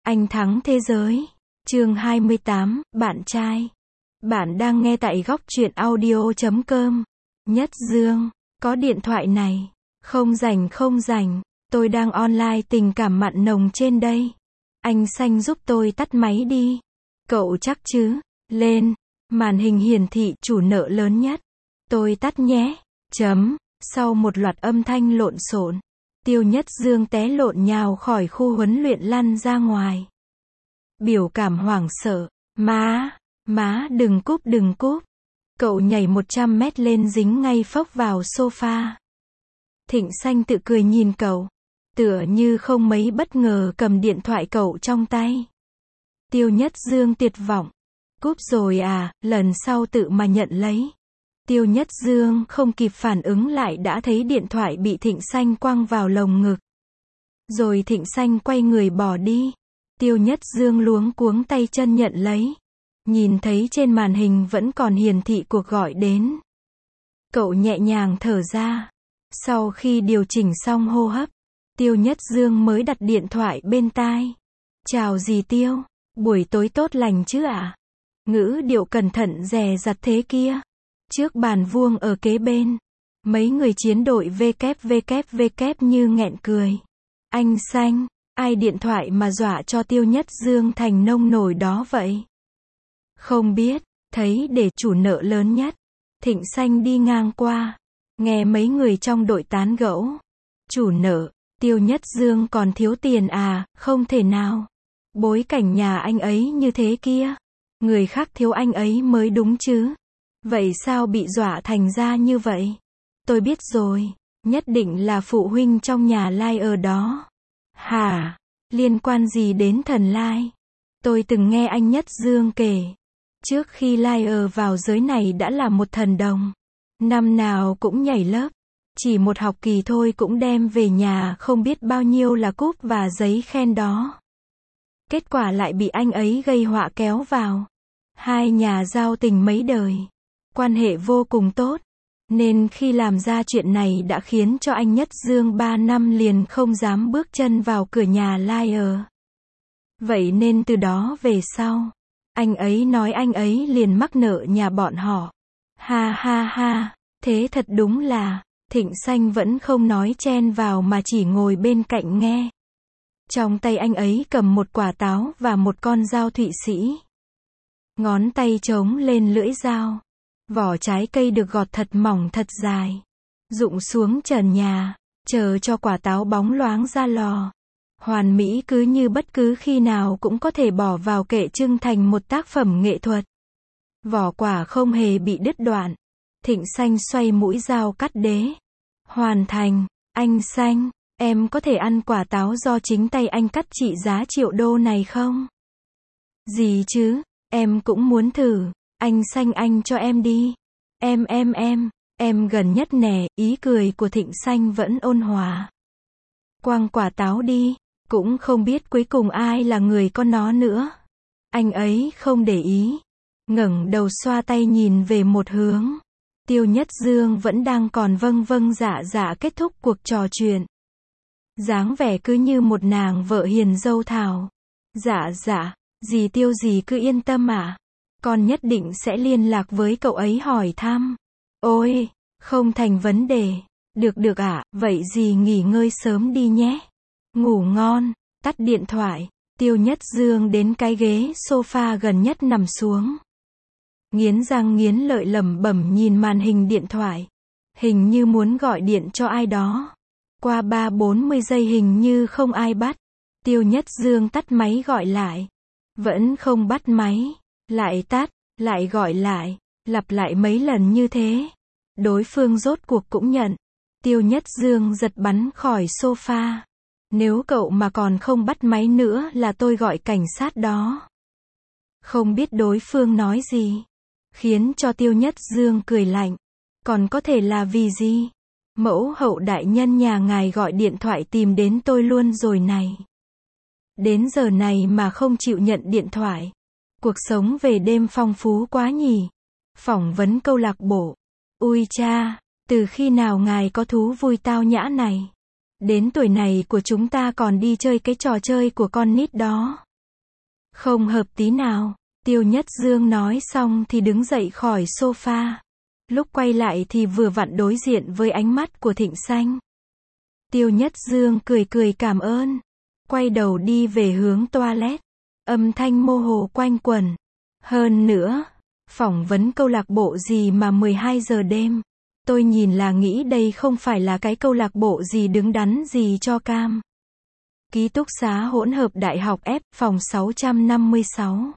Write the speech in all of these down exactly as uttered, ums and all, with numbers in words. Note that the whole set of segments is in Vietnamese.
Anh thắng thế giới. Chương hai mươi tám, bạn trai. Bạn đang nghe tại góc truyện audio chấm com. Nhất Dương, có điện thoại này. Không rảnh không rảnh, tôi đang online tình cảm mặn nồng trên đây. Anh Xanh giúp tôi tắt máy đi. Cậu chắc chứ? Lên. Màn hình hiển thị chủ nợ lớn nhất. Tôi tắt nhé. Chấm. Sau một loạt âm thanh lộn xộn, Tiêu Nhất Dương té lộn nhào khỏi khu huấn luyện lăn ra ngoài. Biểu cảm hoảng sợ. Má, má đừng cúp đừng cúp. Cậu nhảy một trăm mét lên dính ngay phốc vào sofa. Thịnh Xanh tự cười nhìn cậu. Tựa như không mấy bất ngờ cầm điện thoại cậu trong tay. Tiêu Nhất Dương tuyệt vọng. Cúp rồi à, lần sau tự mà nhận lấy. Tiêu Nhất Dương không kịp phản ứng lại đã thấy điện thoại bị Thịnh Xanh quăng vào lồng ngực. Rồi Thịnh Xanh quay người bỏ đi. Tiêu Nhất Dương luống cuống tay chân nhận lấy. Nhìn thấy trên màn hình vẫn còn hiển thị cuộc gọi đến. Cậu nhẹ nhàng thở ra. Sau khi điều chỉnh xong hô hấp, Tiêu Nhất Dương mới đặt điện thoại bên tai. Chào dì Tiêu, buổi tối tốt lành chứ ạ? À? Ngữ điệu cẩn thận dè dặt thế kia. Trước bàn vuông ở kế bên, mấy người chiến đội vê kép vê kép vê kép như nghẹn cười. Anh Xanh, ai điện thoại mà dọa cho Tiêu Nhất Dương thành nông nổi đó vậy? Không biết, thấy để chủ nợ lớn nhất. Thịnh Xanh đi ngang qua, nghe mấy người trong đội tán gẫu. Chủ nợ, Tiêu Nhất Dương còn thiếu tiền à? Không thể nào. Bối cảnh nhà anh ấy như thế kia. Người khác thiếu anh ấy mới đúng chứ. Vậy sao bị dọa thành ra như vậy? Tôi biết rồi, nhất định là phụ huynh trong nhà Lai ở đó. Hả? Liên quan gì đến thần Lai? Tôi từng nghe anh Nhất Dương kể. Trước khi Lai ở vào giới này đã là một thần đồng. Năm nào cũng nhảy lớp. Chỉ một học kỳ thôi cũng đem về nhà không biết bao nhiêu là cúp và giấy khen đó. Kết quả lại bị anh ấy gây họa kéo vào. Hai nhà giao tình mấy đời. Quan hệ vô cùng tốt. Nên khi làm ra chuyện này đã khiến cho anh Nhất Dương ba năm liền không dám bước chân vào cửa nhà Lai ở. Vậy nên từ đó về sau, anh ấy nói anh ấy liền mắc nợ nhà bọn họ. Ha ha ha, thế thật đúng là, Thịnh Xanh vẫn không nói chen vào mà chỉ ngồi bên cạnh nghe. Trong tay anh ấy cầm một quả táo và một con dao Thụy Sĩ. Ngón tay trống lên lưỡi dao. Vỏ trái cây được gọt thật mỏng thật dài. Rụng xuống trần nhà, chờ cho quả táo bóng loáng ra lò. Hoàn mỹ cứ như bất cứ khi nào cũng có thể bỏ vào kệ trưng thành một tác phẩm nghệ thuật. Vỏ quả không hề bị đứt đoạn. Thịnh Xanh xoay mũi dao cắt đế. Hoàn thành, anh Xanh, em có thể ăn quả táo do chính tay anh cắt trị giá triệu đô này không? Gì chứ, em cũng muốn thử. Anh Xanh anh cho em đi. Em em em, em gần nhất nè, ý cười của Thịnh Xanh vẫn ôn hòa. Quăng quả táo đi, cũng không biết cuối cùng ai là người có nó nữa. Anh ấy không để ý. Ngẩng đầu xoa tay nhìn về một hướng. Tiêu Nhất Dương vẫn đang còn vâng vâng dạ dạ kết thúc cuộc trò chuyện. Dáng vẻ cứ như một nàng vợ hiền dâu thảo. Dạ dạ, dì Tiêu dì cứ yên tâm ạ. À? Con nhất định sẽ liên lạc với cậu ấy hỏi thăm. Ôi, không thành vấn đề. Được được ạ, à, vậy dì nghỉ ngơi sớm đi nhé. Ngủ ngon, tắt điện thoại. Tiêu Nhất Dương đến cái ghế sofa gần nhất nằm xuống. Nghiến răng nghiến lợi lẩm bẩm nhìn màn hình điện thoại. Hình như muốn gọi điện cho ai đó. Qua ba bốn mươi giây hình như không ai bắt. Tiêu Nhất Dương tắt máy gọi lại. Vẫn không bắt máy. Lại tắt, lại gọi lại, lặp lại mấy lần như thế. Đối phương rốt cuộc cũng nhận. Tiêu Nhất Dương giật bắn khỏi sofa. Nếu cậu mà còn không bắt máy nữa là tôi gọi cảnh sát đó. Không biết đối phương nói gì. Khiến cho Tiêu Nhất Dương cười lạnh. Còn có thể là vì gì? Mẫu hậu đại nhân nhà ngài gọi điện thoại tìm đến tôi luôn rồi này. Đến giờ này mà không chịu nhận điện thoại. Cuộc sống về đêm phong phú quá nhỉ. Phỏng vấn câu lạc bộ. Ui cha, từ khi nào ngài có thú vui tao nhã này? Đến tuổi này của chúng ta còn đi chơi cái trò chơi của con nít đó. Không hợp tí nào. Tiêu Nhất Dương nói xong thì đứng dậy khỏi sofa. Lúc quay lại thì vừa vặn đối diện với ánh mắt của Thịnh Xanh. Tiêu Nhất Dương cười cười cảm ơn. Quay đầu đi về hướng toilet. Âm thanh mơ hồ quanh quẩn. Hơn nữa, phỏng vấn câu lạc bộ gì mà mười hai giờ đêm. Tôi nhìn là nghĩ đây không phải là cái câu lạc bộ gì đứng đắn gì cho cam. Ký túc xá hỗn hợp Đại học F, phòng sáu trăm năm mươi sáu.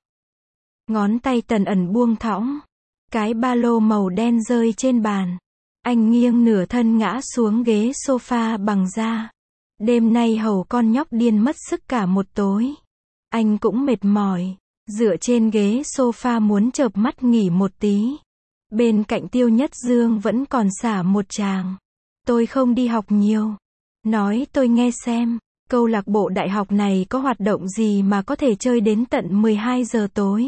Ngón tay Tần Ẩn buông thõng. Cái ba lô màu đen rơi trên bàn. Anh nghiêng nửa thân ngã xuống ghế sofa bằng da. Đêm nay hầu con nhóc điên mất sức cả một tối. Anh cũng mệt mỏi. Dựa trên ghế sofa muốn chợp mắt nghỉ một tí. Bên cạnh Tiêu Nhất Dương vẫn còn xả một tràng. Tôi không đi học nhiều. Nói tôi nghe xem. Câu lạc bộ đại học này có hoạt động gì mà có thể chơi đến tận mười hai giờ tối?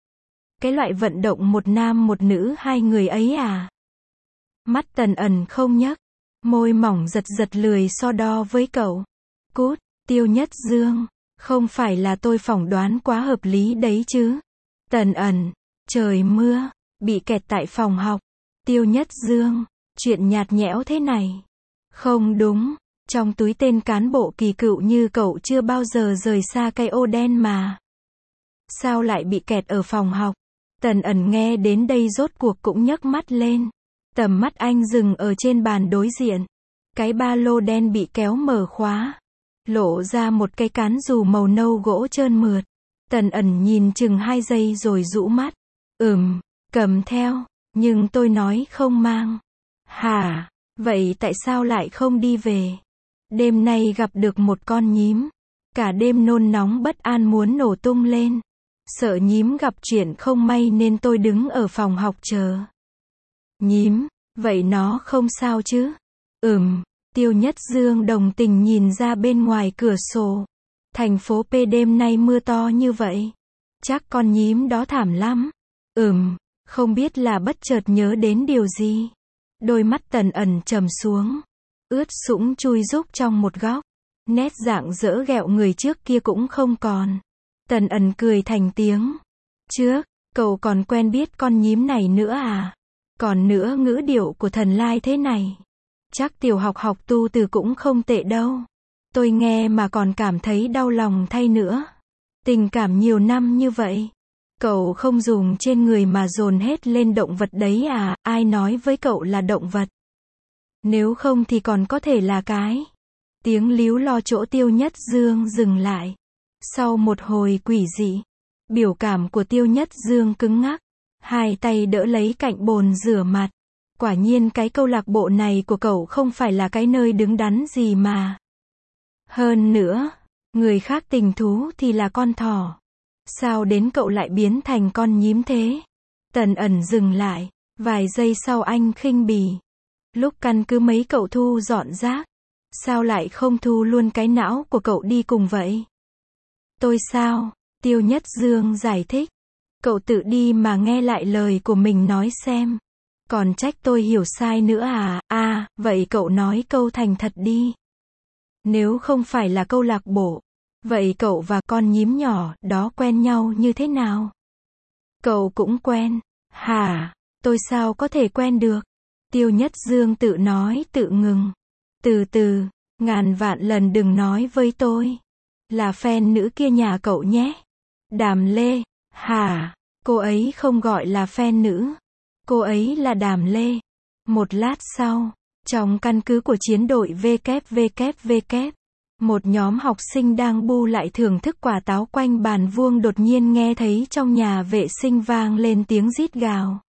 Cái loại vận động một nam một nữ hai người ấy à? Mắt Tần Ẩn không nhấc. Môi mỏng giật giật lười so đo với cậu. Cút, Tiêu Nhất Dương. Không phải là tôi phỏng đoán quá hợp lý đấy chứ. Tần Ẩn. Trời mưa. Bị kẹt tại phòng học. Tiêu Nhất Dương. Chuyện nhạt nhẽo thế này. Không đúng. Trong túi tên cán bộ kỳ cựu như cậu chưa bao giờ rời xa cây ô đen mà. Sao lại bị kẹt ở phòng học? Tần Ẩn nghe đến đây rốt cuộc cũng nhấc mắt lên. Tầm mắt anh dừng ở trên bàn đối diện. Cái ba lô đen bị kéo mở khóa. Lộ ra một cái cán dù màu nâu gỗ trơn mượt. Tần Ẩn nhìn chừng hai giây rồi rũ mắt. Ừm, cầm theo, nhưng tôi nói không mang. Hả? Vậy tại sao lại không đi về? Đêm nay gặp được một con nhím. Cả đêm nôn nóng bất an muốn nổ tung lên. Sợ nhím gặp chuyện không may nên tôi đứng ở phòng học chờ. Nhím, vậy nó không sao chứ? Ừm, Tiêu Nhất Dương đồng tình nhìn ra bên ngoài cửa sổ. Thành phố P đêm nay mưa to như vậy. Chắc con nhím đó thảm lắm. Ừm, không biết là bất chợt nhớ đến điều gì. Đôi mắt Tần Ẩn trầm xuống. Ướt sũng chui rúc trong một góc. Nét dạng dỡ ghẹo người trước kia cũng không còn. Tần Ẩn cười thành tiếng. Trước, cậu còn quen biết con nhím này nữa à? Còn nữa ngữ điệu của Thần Lai thế này. Chắc tiểu học học tu từ cũng không tệ đâu. Tôi nghe mà còn cảm thấy đau lòng thay nữa. Tình cảm nhiều năm như vậy. Cậu không dùng trên người mà dồn hết lên động vật đấy à? Ai nói với cậu là động vật? Nếu không thì còn có thể là cái. Tiếng líu lo chỗ Tiêu Nhất Dương dừng lại. Sau một hồi quỷ dị, biểu cảm của Tiêu Nhất Dương cứng ngắc. Hai tay đỡ lấy cạnh bồn rửa mặt. Quả nhiên cái câu lạc bộ này của cậu không phải là cái nơi đứng đắn gì mà. Hơn nữa, người khác tình thú thì là con thỏ. Sao đến cậu lại biến thành con nhím thế? Tần Ẩn dừng lại. Vài giây sau anh khinh bỉ. Lúc căn cứ mấy cậu thu dọn rác. Sao lại không thu luôn cái não của cậu đi cùng vậy? Tôi sao? Tiêu Nhất Dương giải thích. Cậu tự đi mà nghe lại lời của mình nói xem. Còn trách tôi hiểu sai nữa à? À, vậy cậu nói câu thành thật đi. Nếu không phải là câu lạc bộ, vậy cậu và con nhím nhỏ đó quen nhau như thế nào? Cậu cũng quen. Hả? Tôi sao có thể quen được? Tiêu Nhất Dương tự nói tự ngừng. Từ từ, ngàn vạn lần đừng nói với tôi. Là fan nữ kia nhà cậu nhé. Đàm Lê. Hả? Cô ấy không gọi là fan nữ. Cô ấy là Đàm Lê. Một lát sau, trong căn cứ của chiến đội vê kép vê kép vê kép, một nhóm học sinh đang bu lại thưởng thức quả táo quanh bàn vuông đột nhiên nghe thấy trong nhà vệ sinh vang lên tiếng rít gào.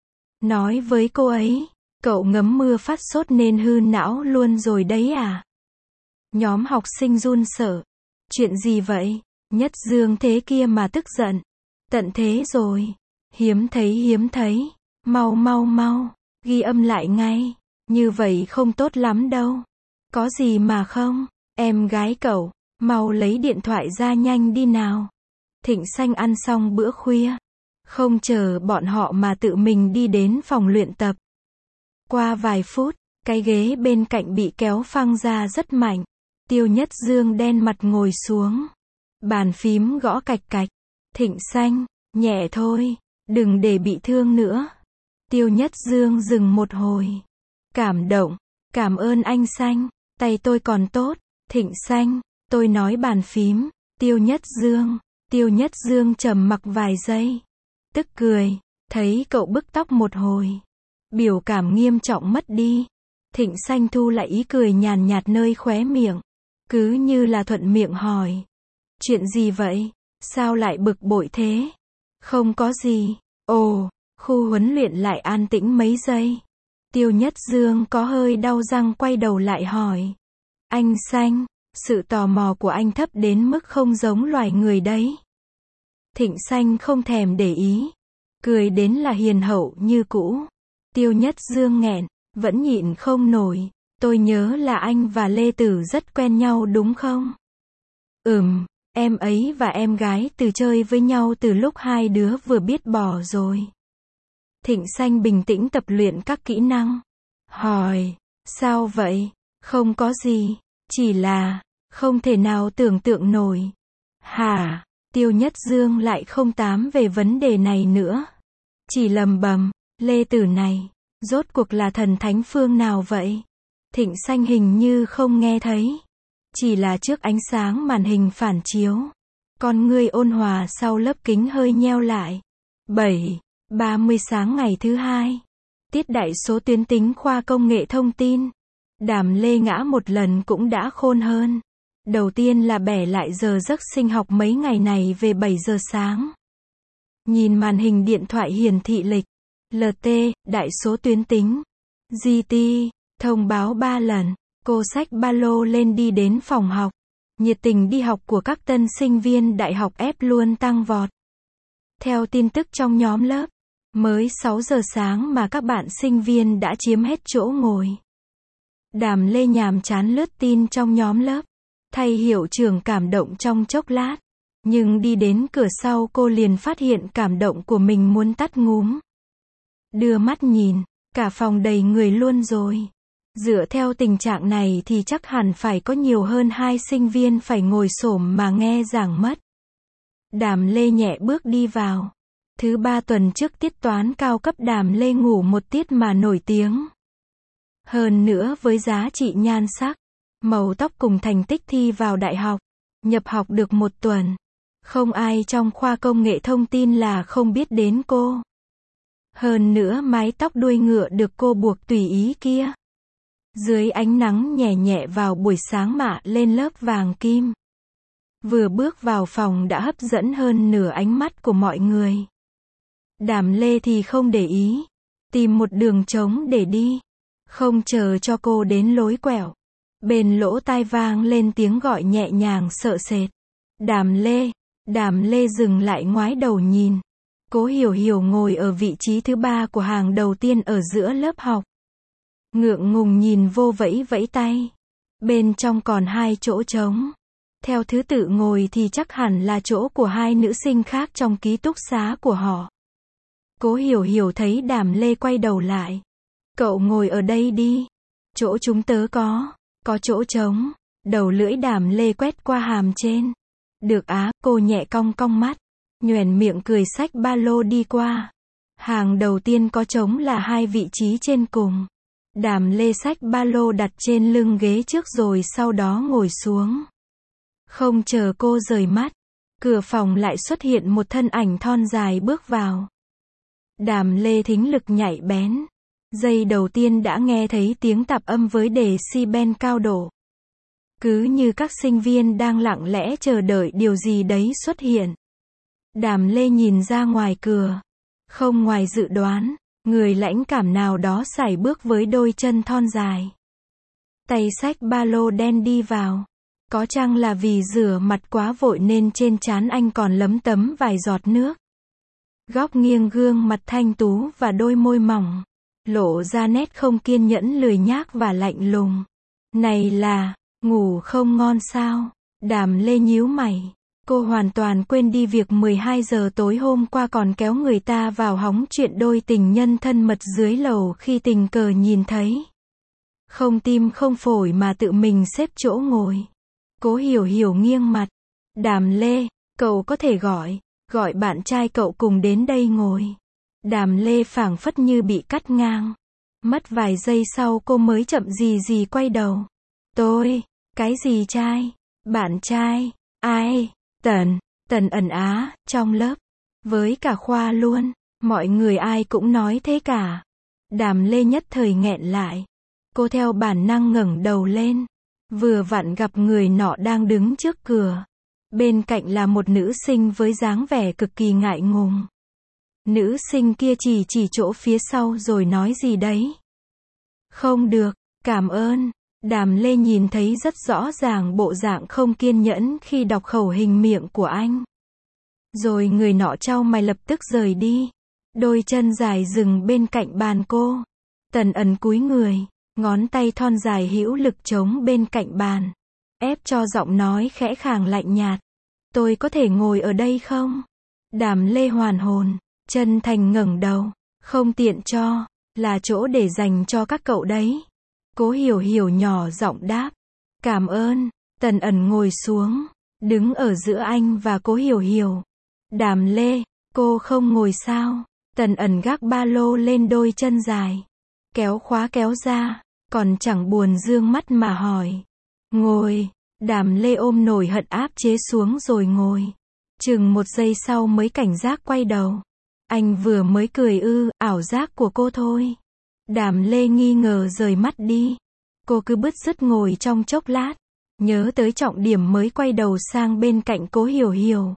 Nói với cô ấy, cậu ngấm mưa phát sốt nên hư não luôn rồi đấy à? Nhóm học sinh run sợ. Chuyện gì vậy? Nhất Dương thế kia mà tức giận. Tận thế rồi. Hiếm thấy hiếm thấy. Mau mau mau. Ghi âm lại ngay. Như vậy không tốt lắm đâu. Có gì mà không? Em gái cậu. Mau lấy điện thoại ra nhanh đi nào. Thịnh Xanh ăn xong bữa khuya. Không chờ bọn họ mà tự mình đi đến phòng luyện tập. Qua vài phút, cái ghế bên cạnh bị kéo phăng ra rất mạnh. Tiêu Nhất Dương đen mặt ngồi xuống. Bàn phím gõ cạch cạch. Thịnh Xanh, nhẹ thôi, đừng để bị thương nữa. Tiêu Nhất Dương dừng một hồi. Cảm động, cảm ơn anh Xanh, tay tôi còn tốt. Thịnh Xanh, tôi nói bàn phím. Tiêu Nhất Dương, Tiêu Nhất Dương trầm mặc vài giây. Tức cười, thấy cậu bứt tóc một hồi. Biểu cảm nghiêm trọng mất đi. Thịnh Xanh thu lại ý cười nhàn nhạt nơi khóe miệng. Cứ như là thuận miệng hỏi. Chuyện gì vậy? Sao lại bực bội thế? Không có gì. Ồ, khu huấn luyện lại an tĩnh mấy giây. Tiêu Nhất Dương có hơi đau răng quay đầu lại hỏi. Anh Xanh, sự tò mò của anh thấp đến mức không giống loài người đấy. Thịnh Xanh không thèm để ý. Cười đến là hiền hậu như cũ. Tiêu Nhất Dương nghẹn, vẫn nhịn không nổi. Tôi nhớ là anh và Lê Tử rất quen nhau đúng không? Ừm, em ấy và em gái Từ chơi với nhau từ lúc hai đứa vừa biết bỏ rồi. Thịnh Xanh bình tĩnh tập luyện các kỹ năng. Hỏi, sao vậy? Không có gì, chỉ là, không thể nào tưởng tượng nổi. Hả? Tiêu Nhất Dương lại không tám về vấn đề này nữa. Chỉ lầm bầm, Lê Tử này, rốt cuộc là thần thánh phương nào vậy? Thịnh Xanh hình như không nghe thấy. Chỉ là trước ánh sáng màn hình phản chiếu. Con ngươi ôn hòa sau lớp kính hơi nheo lại. bảy, ba mươi sáng ngày thứ hai. Tiết đại số tuyến tính khoa công nghệ thông tin. Đàm Lê ngã một lần cũng đã khôn hơn. Đầu tiên là bẻ lại giờ giấc sinh học mấy ngày này về bảy giờ sáng. Nhìn màn hình điện thoại hiển thị lịch. lờ tê, đại số tuyến tính. giê tê, thông báo ba lần. Cô xách ba lô lên đi đến phòng học. Nhiệt tình đi học của các tân sinh viên đại học ép luôn tăng vọt. Theo tin tức trong nhóm lớp, mới sáu giờ sáng mà các bạn sinh viên đã chiếm hết chỗ ngồi. Đàm Lê nhàm chán lướt tin trong nhóm lớp. Thầy hiệu trưởng cảm động trong chốc lát. Nhưng đi đến cửa sau cô liền phát hiện cảm động của mình muốn tắt ngúm. Đưa mắt nhìn, cả phòng đầy người luôn rồi. Dựa theo tình trạng này thì chắc hẳn phải có nhiều hơn hai sinh viên phải ngồi xổm mà nghe giảng mất. Đàm Lê nhẹ bước đi vào. Thứ ba tuần trước tiết toán cao cấp Đàm Lê ngủ một tiết mà nổi tiếng. Hơn nữa với giá trị nhan sắc, màu tóc cùng thành tích thi vào đại học, nhập học được một tuần. Không ai trong khoa công nghệ thông tin là không biết đến cô. Hơn nữa mái tóc đuôi ngựa được cô buộc tùy ý kia. Dưới ánh nắng nhẹ nhẹ vào buổi sáng mạ lên lớp vàng kim. Vừa bước vào phòng đã hấp dẫn hơn nửa ánh mắt của mọi người. Đàm Lê thì không để ý. Tìm một đường trống để đi. Không chờ cho cô đến lối quẹo. Bên lỗ tai vang lên tiếng gọi nhẹ nhàng sợ sệt. Đàm Lê. Đàm Lê dừng lại ngoái đầu nhìn. Cố Hiểu Hiểu ngồi ở vị trí thứ ba của hàng đầu tiên ở giữa lớp học. Ngượng ngùng nhìn vô vẫy vẫy tay. Bên trong còn hai chỗ trống. Theo thứ tự ngồi thì chắc hẳn là chỗ của hai nữ sinh khác trong ký túc xá của họ. Cố Hiểu Hiểu thấy Đàm Lê quay đầu lại. Cậu ngồi ở đây đi. Chỗ chúng tớ có. Có chỗ trống. Đầu lưỡi Đàm Lê quét qua hàm trên. Được á, cô nhẹ cong cong mắt. Nhoẻn miệng cười xách ba lô đi qua. Hàng đầu tiên có trống là hai vị trí trên cùng. Đàm Lê xách ba lô đặt trên lưng ghế trước rồi sau đó ngồi xuống. Không chờ cô rời mắt, cửa phòng lại xuất hiện một thân ảnh thon dài bước vào. Đàm Lê thính lực nhạy bén. Giây đầu tiên đã nghe thấy tiếng tạp âm với decibel cao độ. Cứ như các sinh viên đang lặng lẽ chờ đợi điều gì đấy xuất hiện. Đàm Lê nhìn ra ngoài cửa. Không ngoài dự đoán, người lãnh cảm nào đó sải bước với đôi chân thon dài. Tay xách ba lô đen đi vào. Có chăng là vì rửa mặt quá vội nên trên trán anh còn lấm tấm vài giọt nước. Góc nghiêng gương mặt thanh tú và đôi môi mỏng. Lộ ra nét không kiên nhẫn lười nhác và lạnh lùng. Này là, ngủ không ngon sao? Đàm Lê nhíu mày. Cô hoàn toàn quên đi việc mười hai giờ tối hôm qua còn kéo người ta vào hóng chuyện đôi tình nhân thân mật dưới lầu khi tình cờ nhìn thấy. Không tim không phổi mà tự mình xếp chỗ ngồi. Cố Hiểu Hiểu nghiêng mặt. Đàm Lê, cậu có thể gọi Gọi bạn trai cậu cùng đến đây ngồi. Đàm Lê phảng phất như bị cắt ngang. Mất vài giây sau cô mới chậm gì gì quay đầu. Tôi, cái gì trai? Bạn trai, ai? Tần, Tần ẩn á, trong lớp. Với cả khoa luôn. Mọi người ai cũng nói thế cả. Đàm Lê nhất thời nghẹn lại. Cô theo bản năng ngẩng đầu lên. Vừa vặn gặp người nọ đang đứng trước cửa. Bên cạnh là một nữ sinh với dáng vẻ cực kỳ ngại ngùng. Nữ sinh kia chỉ chỉ chỗ phía sau rồi nói gì đấy. Không được, cảm ơn. Đàm Lê nhìn thấy rất rõ ràng bộ dạng không kiên nhẫn khi đọc khẩu hình miệng của anh. Rồi người nọ chau mày lập tức rời đi. Đôi chân dài dừng bên cạnh bàn cô. Tần ẩn cúi người, ngón tay thon dài hữu lực chống bên cạnh bàn. Ép cho giọng nói khẽ khàng lạnh nhạt. Tôi có thể ngồi ở đây không? Đàm Lê hoàn hồn, chân thành ngẩng đầu. Không tiện cho, là chỗ để dành cho các cậu đấy. Cố Hiểu Hiểu nhỏ giọng đáp. Cảm ơn. Tần ẩn ngồi xuống, đứng ở giữa anh và Cố Hiểu Hiểu. Đàm Lê, cô không ngồi sao? Tần ẩn gác ba lô lên đôi chân dài. Kéo khóa kéo ra, còn chẳng buồn dương mắt mà hỏi. Ngồi. Đàm Lê ôm nổi hận áp chế xuống rồi ngồi. Chừng một giây sau mới cảnh giác quay đầu. Anh vừa mới cười ư, ảo giác của cô thôi. Đàm Lê nghi ngờ rời mắt đi. Cô cứ bứt rứt ngồi trong chốc lát. Nhớ tới trọng điểm mới quay đầu sang bên cạnh Cố Hiểu Hiểu.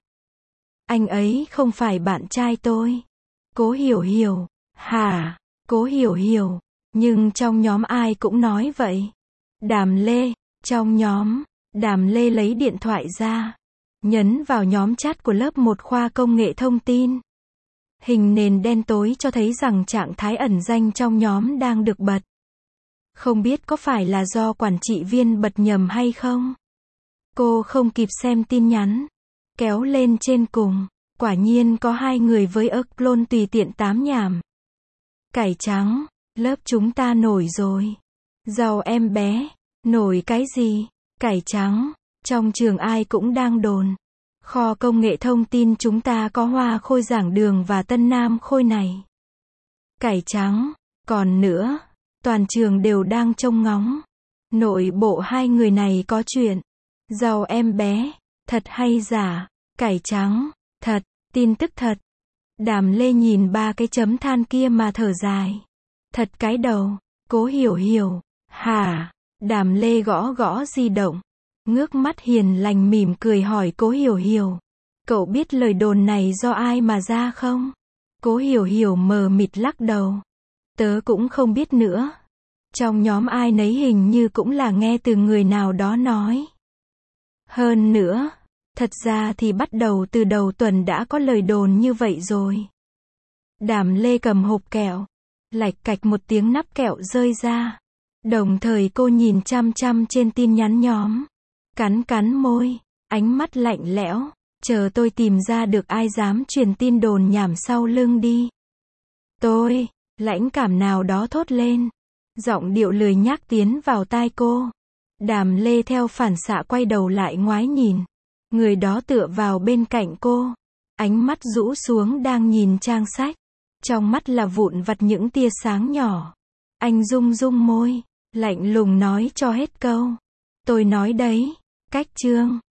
Anh ấy không phải bạn trai tôi. Cố Hiểu Hiểu. Hả? Cố Hiểu Hiểu. Nhưng trong nhóm ai cũng nói vậy. Đàm Lê. Trong nhóm. Đàm Lê lấy điện thoại ra. Nhấn vào nhóm chat của lớp một khoa công nghệ thông tin. Hình nền đen tối cho thấy rằng trạng thái ẩn danh trong nhóm đang được bật. Không biết có phải là do quản trị viên bật nhầm hay không? Cô không kịp xem tin nhắn. Kéo lên trên cùng. Quả nhiên có hai người với ức clone tùy tiện tám nhảm. Cải trắng. Lớp chúng ta nổi rồi. Giàu em bé. Nổi cái gì? Cải trắng. Trong trường ai cũng đang đồn. Kho công nghệ thông tin chúng ta có Hoa Khôi giảng đường và Tân Nam Khôi này. Cải trắng. Còn nữa. Toàn trường đều đang trông ngóng. Nội bộ hai người này có chuyện. Giàu em bé. Thật hay giả? Cải trắng. Thật. Tin tức thật. Đàm Lê nhìn ba cái chấm than kia mà thở dài. Thật cái đầu. Cố Hiểu Hiểu. Hả? Đàm Lê gõ gõ di động. Ngước mắt hiền lành mỉm cười hỏi Cố Hiểu Hiểu. Cậu biết lời đồn này do ai mà ra không? Cố Hiểu Hiểu mờ mịt lắc đầu. Tớ cũng không biết nữa. Trong nhóm ai nấy hình như cũng là nghe từ người nào đó nói. Hơn nữa, thật ra thì bắt đầu từ đầu tuần đã có lời đồn như vậy rồi. Đàm Lê cầm hộp kẹo. Lạch cạch một tiếng nắp kẹo rơi ra. Đồng thời cô nhìn chăm chăm trên tin nhắn nhóm. Cắn cắn môi, ánh mắt lạnh lẽo. Chờ tôi tìm ra được ai dám truyền tin đồn nhảm sau lưng đi. Tôi, lãnh cảm nào đó thốt lên. Giọng điệu lười nhác tiến vào tai cô. Đàm Lê theo phản xạ quay đầu lại ngoái nhìn. Người đó tựa vào bên cạnh cô. Ánh mắt rũ xuống đang nhìn trang sách. Trong mắt là vụn vặt những tia sáng nhỏ. Anh rung rung môi, lạnh lùng nói cho hết câu. Tôi nói đấy, cách chương.